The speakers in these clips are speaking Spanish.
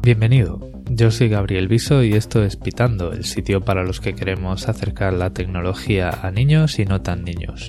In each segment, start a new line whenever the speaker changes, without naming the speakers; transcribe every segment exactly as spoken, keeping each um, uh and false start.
Bienvenido, yo soy Gabriel Viso y esto es Pitando, el sitio para los que queremos acercar la tecnología a niños y no tan niños.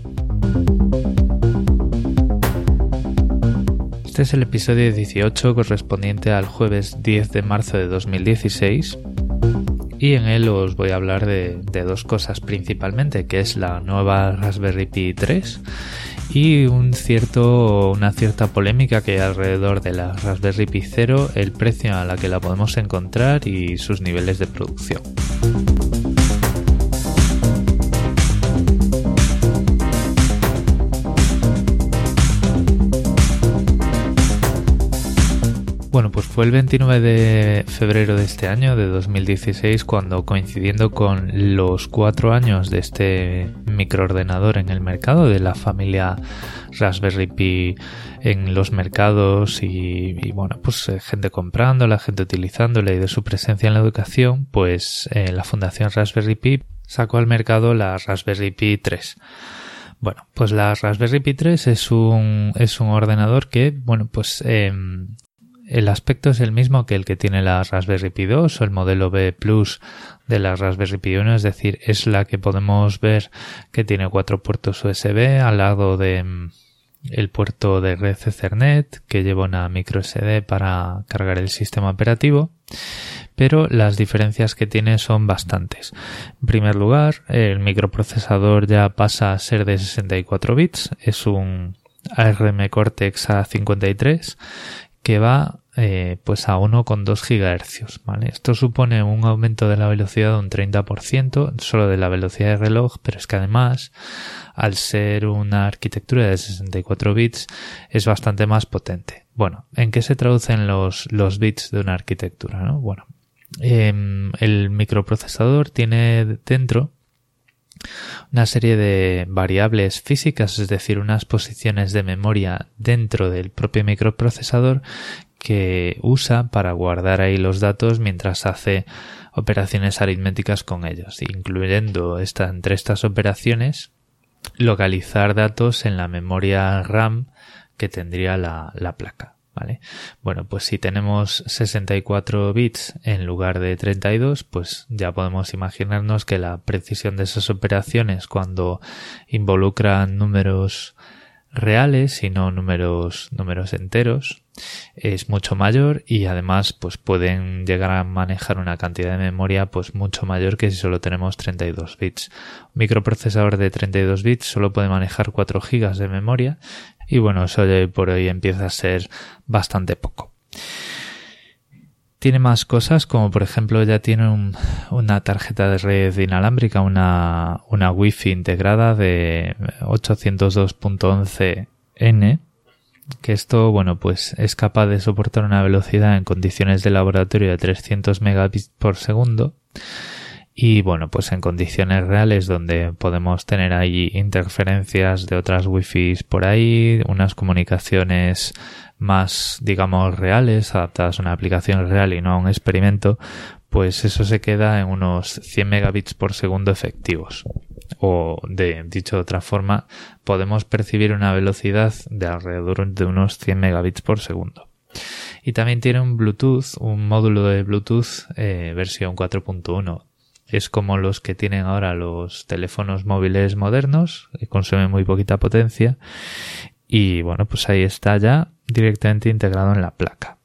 Este es el episodio dieciocho correspondiente al jueves diez de marzo de dos mil dieciséis y en él os voy a hablar de, de dos cosas principalmente, que es la nueva Raspberry Pi tres y un cierto, una cierta polémica que hay alrededor de la Raspberry Pi cero, el precio a la que la podemos encontrar y sus niveles de producción. Bueno, pues fue el veintinueve de febrero de este año, de dos mil dieciséis, cuando, coincidiendo con los cuatro años de este microordenador en el mercado, de la familia Raspberry Pi en los mercados y, y bueno, pues eh, gente comprándola, gente utilizándola y de su presencia en la educación, pues eh, la Fundación Raspberry Pi sacó al mercado la Raspberry Pi tres. Bueno, pues la Raspberry Pi tres es un, es un ordenador que, bueno, pues... Eh, el aspecto es el mismo que el que tiene la Raspberry Pi dos o el modelo B Plus de la Raspberry Pi uno, es decir, es la que podemos ver que tiene cuatro puertos U S B al lado de mm, el puerto de red Ethernet, que lleva una micro S D para cargar el sistema operativo, pero las diferencias que tiene son bastantes. En primer lugar, el microprocesador ya pasa a ser de sesenta y cuatro bits, es un A R M Cortex A cincuenta y tres que va eh, pues a uno coma dos gigahercios, ¿vale? Esto supone un aumento de la velocidad de un treinta por ciento, solo de la velocidad de reloj, pero es que además, al ser una arquitectura de sesenta y cuatro bits, es bastante más potente. Bueno, ¿en qué se traducen los, los bits de una arquitectura, ¿no? Bueno, eh, el microprocesador tiene dentro una serie de variables físicas, es decir, unas posiciones de memoria dentro del propio microprocesador que usa para guardar ahí los datos mientras hace operaciones aritméticas con ellos, incluyendo esta, entre estas operaciones localizar datos en la memoria RAM que tendría la, la placa. ¿Vale? Bueno, pues si tenemos sesenta y cuatro bits en lugar de treinta y dos, pues ya podemos imaginarnos que la precisión de esas operaciones cuando involucran números reales y no números, números enteros es mucho mayor y además pues pueden llegar a manejar una cantidad de memoria pues mucho mayor que si solo tenemos treinta y dos bits. Un microprocesador de treinta y dos bits solo puede manejar cuatro gigas de memoria y bueno, eso de hoy por hoy empieza a ser bastante poco. Tiene más cosas, como por ejemplo ya tiene un, una tarjeta de red inalámbrica, una, una Wi-Fi integrada de ochocientos dos punto once ene, que esto, bueno, pues es capaz de soportar una velocidad en condiciones de laboratorio de trescientos megabits por segundo. Y bueno, pues en condiciones reales donde podemos tener ahí interferencias de otras wifi por ahí, unas comunicaciones más, digamos, reales, adaptadas a una aplicación real y no a un experimento, pues eso se queda en unos cien megabits por segundo efectivos. O, de, dicho de otra forma, podemos percibir una velocidad de alrededor de unos cien megabits por segundo. Y también tiene un Bluetooth, un módulo de Bluetooth eh, versión cuatro punto uno. Es como los que tienen ahora los teléfonos móviles modernos, que consumen muy poquita potencia. Y bueno, pues ahí está ya directamente integrado en la placa.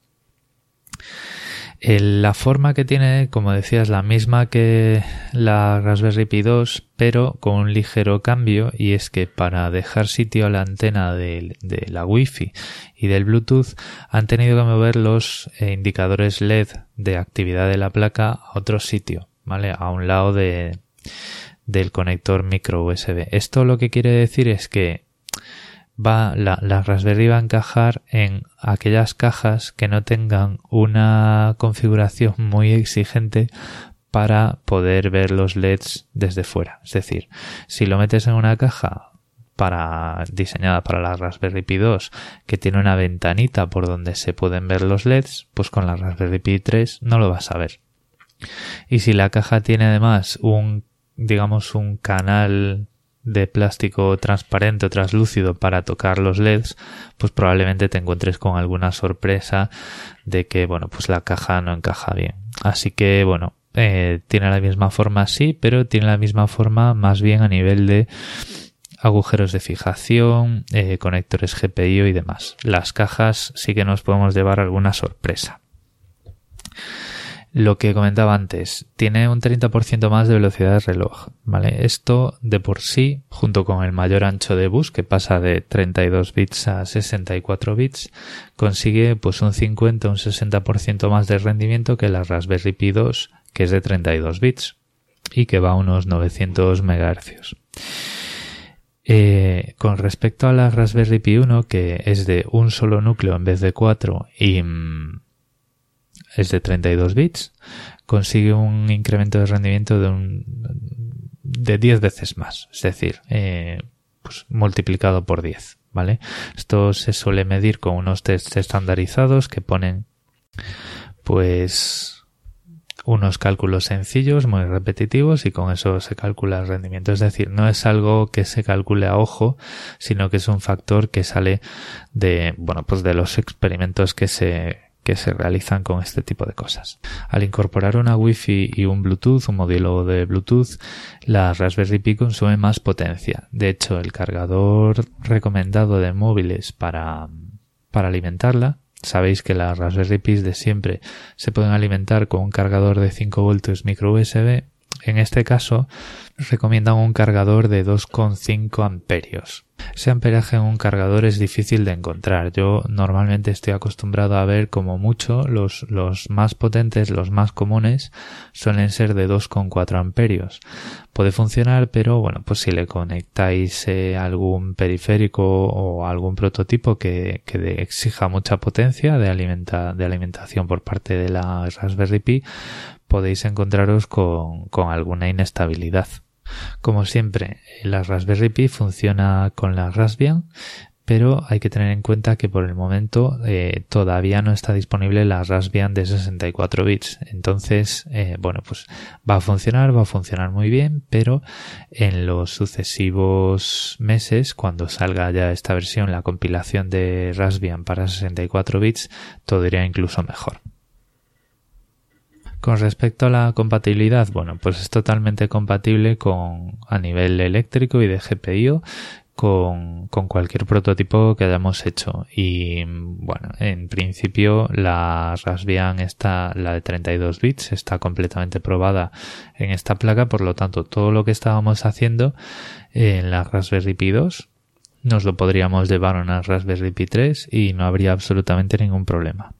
El, la forma que tiene, como decía, es la misma que la Raspberry Pi dos, pero con un ligero cambio, y es que para dejar sitio a la antena de, de la Wi-Fi y del Bluetooth han tenido que mover los eh, indicadores L E D de actividad de la placa a otro sitio, ¿vale? A un lado de, del conector micro U S B. Esto lo que quiere decir es que va la, la Raspberry va a encajar en aquellas cajas que no tengan una configuración muy exigente para poder ver los L E Ds desde fuera. Es decir, si lo metes en una caja para diseñada para la Raspberry Pi dos que tiene una ventanita por donde se pueden ver los L E Ds, pues con la Raspberry Pi tres no lo vas a ver. Y si la caja tiene además un, digamos, un canal de plástico transparente o translúcido para tocar los L E Ds, pues probablemente te encuentres con alguna sorpresa de que, bueno, pues la caja no encaja bien. Así que, bueno, eh, tiene la misma forma sí, pero tiene la misma forma más bien a nivel de agujeros de fijación, eh, conectores G P I O y demás. Las cajas sí que nos podemos llevar alguna sorpresa. Lo que comentaba antes, tiene un treinta por ciento más de velocidad de reloj, ¿vale? Esto de por sí, junto con el mayor ancho de bus, que pasa de treinta y dos bits a sesenta y cuatro bits, consigue pues un cincuenta, un sesenta por ciento más de rendimiento que la Raspberry Pi dos, que es de treinta y dos bits y que va a unos novecientos megahercios. Eh, con respecto a la Raspberry Pi uno, que es de un solo núcleo en vez de cuatro y mmm, es de treinta y dos bits, consigue un incremento de rendimiento de un de diez veces más, es decir, eh, pues multiplicado por diez, ¿vale? Esto se suele medir con unos tests estandarizados que ponen pues unos cálculos sencillos, muy repetitivos, y con eso se calcula el rendimiento. Es decir, no es algo que se calcule a ojo, sino que es un factor que sale de, bueno, pues de los experimentos que se que se realizan con este tipo de cosas. Al incorporar una Wi-Fi y un Bluetooth, un modelo de Bluetooth, la Raspberry Pi consume más potencia. De hecho, el cargador recomendado de móviles para, para alimentarla, sabéis que las Raspberry Pi de siempre se pueden alimentar con un cargador de cinco voltios micro U S B. En este caso, recomiendan un cargador de dos coma cinco amperios. Ese amperaje en un cargador es difícil de encontrar. Yo normalmente estoy acostumbrado a ver como mucho los, los más potentes, los más comunes, suelen ser de dos coma cuatro amperios. Puede funcionar, pero bueno, pues si le conectáis eh, algún periférico o algún prototipo que, que de, exija mucha potencia de, alimenta, de alimentación por parte de la Raspberry Pi, podéis encontraros con, con alguna inestabilidad. Como siempre, la Raspberry Pi funciona con la Raspbian, pero hay que tener en cuenta que por el momento eh, todavía no está disponible la Raspbian de sesenta y cuatro bits. Entonces, eh, bueno, pues va a funcionar, va a funcionar muy bien, pero en los sucesivos meses, cuando salga ya esta versión, la compilación de Raspbian para sesenta y cuatro bits, todo irá incluso mejor. Con respecto a la compatibilidad, bueno, pues es totalmente compatible con a nivel eléctrico y de G P I O con, con cualquier prototipo que hayamos hecho. Y bueno, en principio la Raspbian está, la de treinta y dos bits, está completamente probada en esta placa, por lo tanto todo lo que estábamos haciendo en la Raspberry Pi dos nos lo podríamos llevar a una Raspberry Pi tres y no habría absolutamente ningún problema.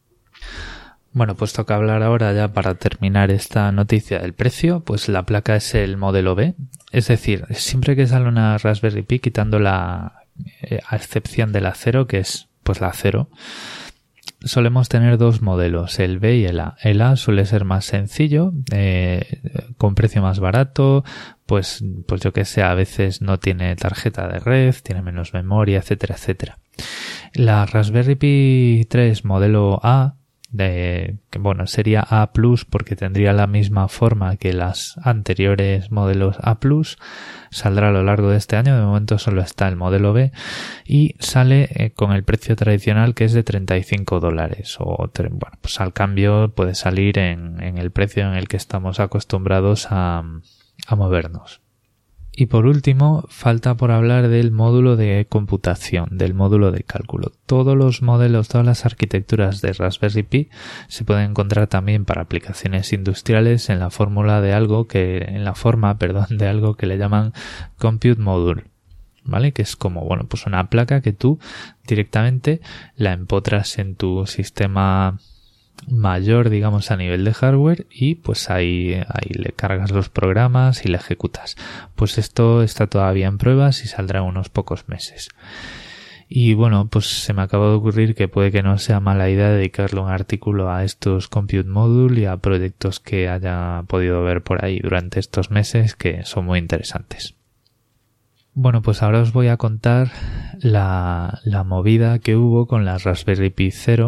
Bueno, pues toca hablar ahora ya para terminar esta noticia del precio. Pues la placa es el modelo B, es decir, siempre que sale una Raspberry Pi, quitando la eh, a excepción de la cero, que es pues la cero, solemos tener dos modelos, el B y el A. El A suele ser más sencillo, eh, con precio más barato, pues, pues yo que sé, a veces no tiene tarjeta de red, tiene menos memoria, etcétera, etcétera. La Raspberry Pi tres modelo A, de que bueno, sería A plus porque tendría la misma forma que las anteriores modelos A plus, saldrá a lo largo de este año. De momento solo está el modelo B y sale eh, con el precio tradicional, que es de treinta y cinco dólares, o bueno, pues al cambio puede salir en, en el precio en el que estamos acostumbrados a, a movernos. Y por último, falta por hablar del módulo de computación, del módulo de cálculo. Todos los modelos, todas las arquitecturas de Raspberry Pi se pueden encontrar también para aplicaciones industriales en la fórmula de algo que, en la forma, perdón, de algo que le llaman Compute Module, ¿vale? Que es como, bueno, pues una placa que tú directamente la empotras en tu sistema mayor, digamos, a nivel de hardware, y pues ahí, ahí le cargas los programas y le ejecutas. Pues esto está todavía en pruebas y saldrá en unos pocos meses. Y bueno, pues se me acaba de ocurrir que puede que no sea mala idea dedicarle un artículo a estos Compute Module y a proyectos que haya podido ver por ahí durante estos meses, que son muy interesantes. Bueno, pues ahora os voy a contar la, la movida que hubo con la Raspberry Pi cero,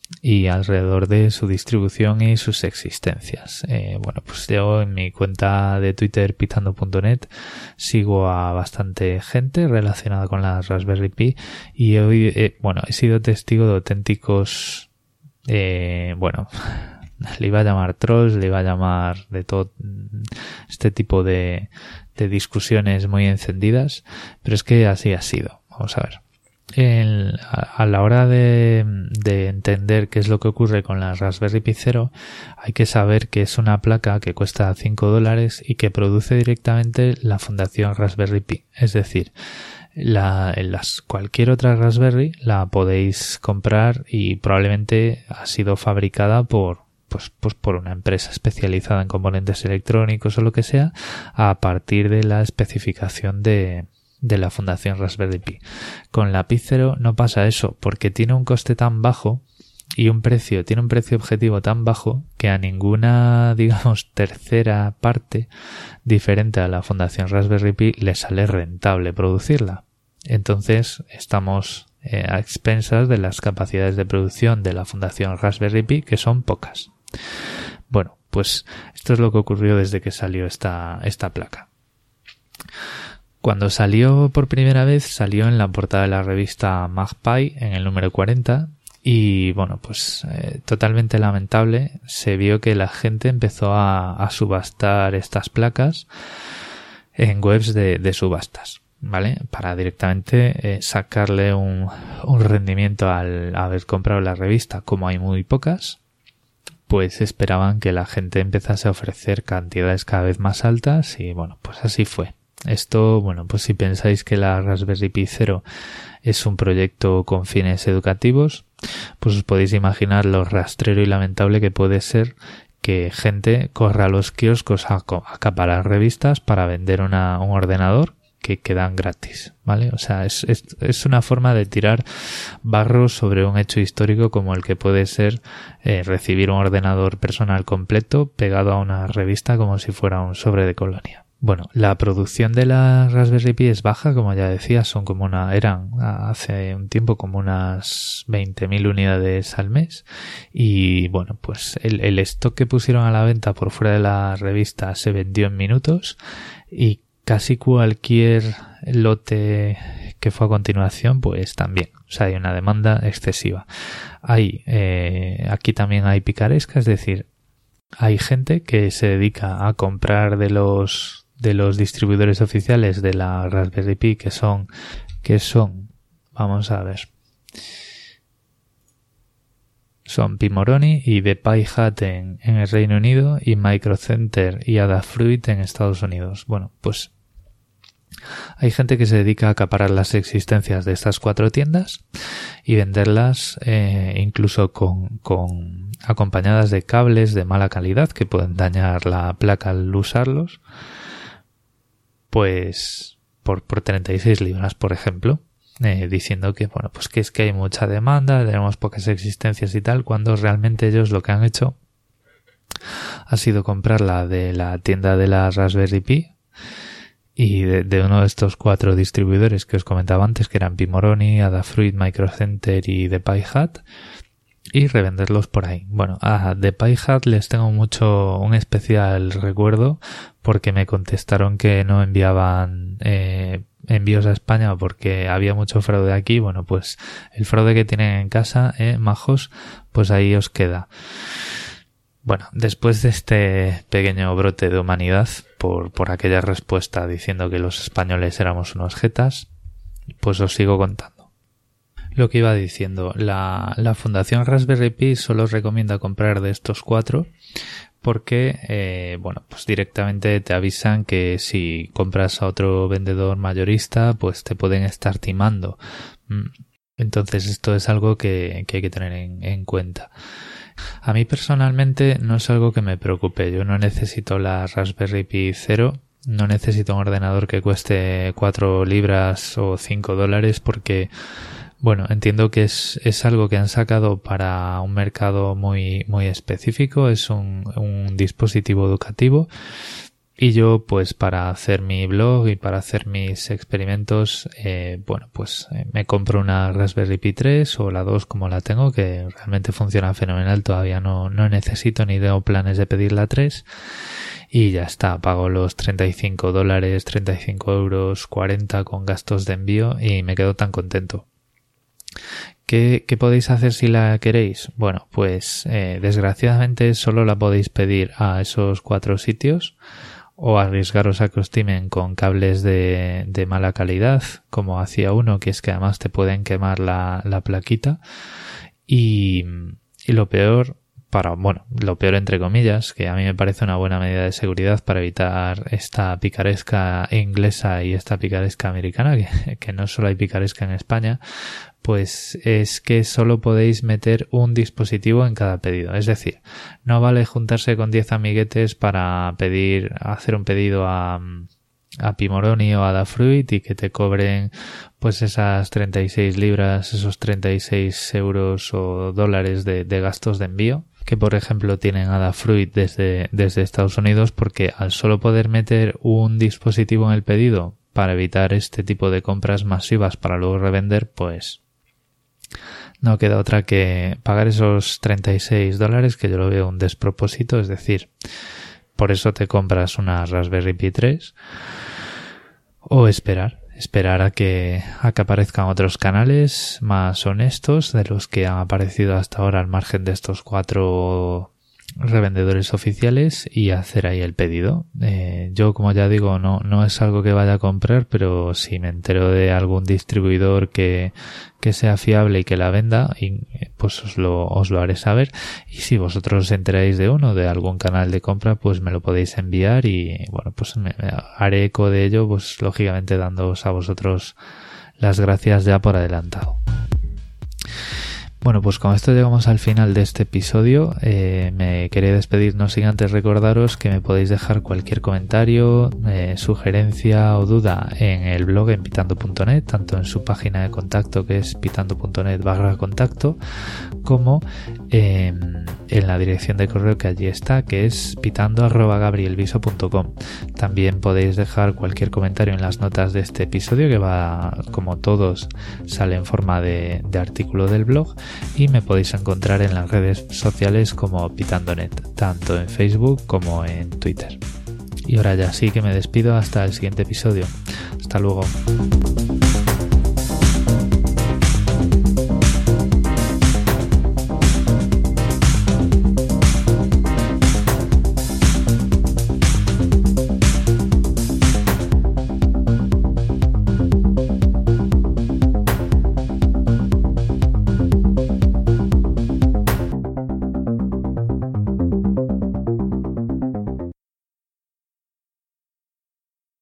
y alrededor de su distribución y sus existencias. Eh, bueno, pues yo en mi cuenta de Twitter pitando punto net sigo a bastante gente relacionada con la Raspberry Pi y hoy, eh, bueno, he sido testigo de auténticos, eh, bueno, le iba a llamar trolls, le iba a llamar de todo este tipo de, de discusiones muy encendidas, pero es que así ha sido. Vamos a ver. El, a, a la hora de, de entender qué es lo que ocurre con la Raspberry Pi Zero, hay que saber que es una placa que cuesta cinco dólares y que produce directamente la Fundación Raspberry Pi. Es decir, la, en las, cualquier otra Raspberry la podéis comprar y probablemente ha sido fabricada por Pues, pues por una empresa especializada en componentes electrónicos o lo que sea, a partir de la especificación de, de la Fundación Raspberry Pi. Con la Pi Zero no pasa eso, porque tiene un coste tan bajo y un precio, tiene un precio objetivo tan bajo que a ninguna, digamos, tercera parte diferente a la Fundación Raspberry Pi le sale rentable producirla. Entonces estamos eh, a expensas de las capacidades de producción de la Fundación Raspberry Pi, que son pocas. Bueno, pues esto es lo que ocurrió desde que salió esta, esta placa. Cuando salió por primera vez, salió en la portada de la revista MagPi en el número cuarenta y bueno, pues eh, totalmente lamentable. Se vio que la gente empezó a, a subastar estas placas en webs de, de subastas, ¿vale? Para directamente eh, sacarle un, un rendimiento al haber comprado la revista. Como hay muy pocas, pues esperaban que la gente empezase a ofrecer cantidades cada vez más altas y bueno, pues así fue. Esto, bueno, pues si pensáis que la Raspberry Pi Zero es un proyecto con fines educativos, pues os podéis imaginar lo rastrero y lamentable que puede ser que gente corra a los kioscos a acaparar revistas para vender una, un ordenador que quedan gratis, ¿vale? O sea, es, es, es una forma de tirar barro sobre un hecho histórico como el que puede ser eh, recibir un ordenador personal completo pegado a una revista como si fuera un sobre de colonia. Bueno, la producción de la Raspberry Pi es baja, como ya decía, son como una, eran hace un tiempo como unas veinte mil unidades al mes y bueno, pues el, el stock que pusieron a la venta por fuera de la revista se vendió en minutos y casi cualquier lote que fue a continuación, pues también. O sea, hay una demanda excesiva. Hay, eh, aquí también hay picaresca, es decir, hay gente que se dedica a comprar de los, de los distribuidores oficiales de la Raspberry Pi, que son, que son, vamos a ver, son Pimoroni y The Pi Hut en, en el Reino Unido y Micro Center y Adafruit en Estados Unidos. Bueno, pues hay gente que se dedica a acaparar las existencias de estas cuatro tiendas y venderlas eh, incluso con, con acompañadas de cables de mala calidad que pueden dañar la placa al usarlos, pues por, por treinta y seis libras, por ejemplo. Eh, diciendo que bueno, pues que es que hay mucha demanda, tenemos pocas existencias y tal, cuando realmente ellos lo que han hecho ha sido comprarla de la tienda de la Raspberry Pi y de, de uno de estos cuatro distribuidores que os comentaba antes, que eran Pimoroni, Adafruit, Micro Center y The Pi Hut, y revenderlos por ahí. Bueno, a The Pi Hut les tengo mucho, un especial recuerdo, porque me contestaron que no enviaban eh, envíos a España porque había mucho fraude aquí. Bueno, pues el fraude que tienen en casa, eh, majos, pues ahí os queda. Bueno, después de este pequeño brote de humanidad por, por aquella respuesta diciendo que los españoles éramos unos jetas, pues os sigo contando. Lo que iba diciendo, la, la Fundación Raspberry Pi solo os recomienda comprar de estos cuatro porque, eh, bueno, pues directamente te avisan que si compras a otro vendedor mayorista, pues te pueden estar timando. Entonces esto es algo que, que hay que tener en, en cuenta. A mí personalmente no es algo que me preocupe. Yo no necesito la Raspberry Pi Zero, no necesito un ordenador que cueste cuatro libras o cinco dólares porque, bueno, entiendo que es, es algo que han sacado para un mercado muy, muy específico. Es un, un dispositivo educativo Y yo, pues para hacer mi blog y para hacer mis experimentos, eh, bueno, pues eh, me compro una Raspberry Pi tres o la dos como la tengo, que realmente funciona fenomenal. Todavía no, no necesito ni tengo planes de pedir la tres. Y ya está, pago los treinta y cinco dólares, treinta y cinco euros, cuarenta con gastos de envío y me quedo tan contento. ¿Qué, qué podéis hacer si la queréis? Bueno, pues eh, desgraciadamente solo la podéis pedir a esos cuatro sitios o arriesgaros a que os timen con cables de, de mala calidad, como hacía uno, que es que además te pueden quemar la, la plaquita. Y, y lo peor, para, bueno, lo peor entre comillas, que a mí me parece una buena medida de seguridad para evitar esta picaresca inglesa y esta picaresca americana, que, que no solo hay picaresca en España, pues es que solo podéis meter un dispositivo en cada pedido. Es decir, no vale juntarse con diez amiguetes para pedir, hacer un pedido a, a Pimoroni o a Adafruit y que te cobren pues esas treinta y seis libras, esos treinta y seis euros o dólares de, de gastos de envío que por ejemplo tienen Adafruit desde, desde Estados Unidos, porque al solo poder meter un dispositivo en el pedido para evitar este tipo de compras masivas para luego revender, pues no queda otra que pagar esos treinta y seis dólares, que yo lo veo un despropósito. Es decir, por eso te compras una Raspberry Pi tres o esperar, esperar a que, a que aparezcan otros canales más honestos de los que han aparecido hasta ahora al margen de estos cuatro revendedores oficiales y hacer ahí el pedido. Eh, yo, como ya digo, no, no es algo que vaya a comprar, pero si me entero de algún distribuidor que, que sea fiable y que la venda, y, pues os lo, os lo haré saber. Y si vosotros os enteráis de uno, de algún canal de compra, pues me lo podéis enviar y, bueno, pues me, me haré eco de ello, pues lógicamente dándoos a vosotros las gracias ya por adelantado. Bueno, pues con esto llegamos al final de este episodio. Eh, me quería despedir no sin antes recordaros que me podéis dejar cualquier comentario, eh, sugerencia o duda en el blog en pitando punto net, tanto en su página de contacto, que es pitando punto net barra contacto, como eh, en la dirección de correo que allí está, que es pitando arroba gabrielviso punto com. También podéis dejar cualquier comentario en las notas de este episodio, que va, como todos, sale en forma de, de artículo del blog. Y me podéis encontrar en las redes sociales como pitandonet, tanto en Facebook como en Twitter. Y ahora ya sí que me despido hasta el siguiente episodio. Hasta luego.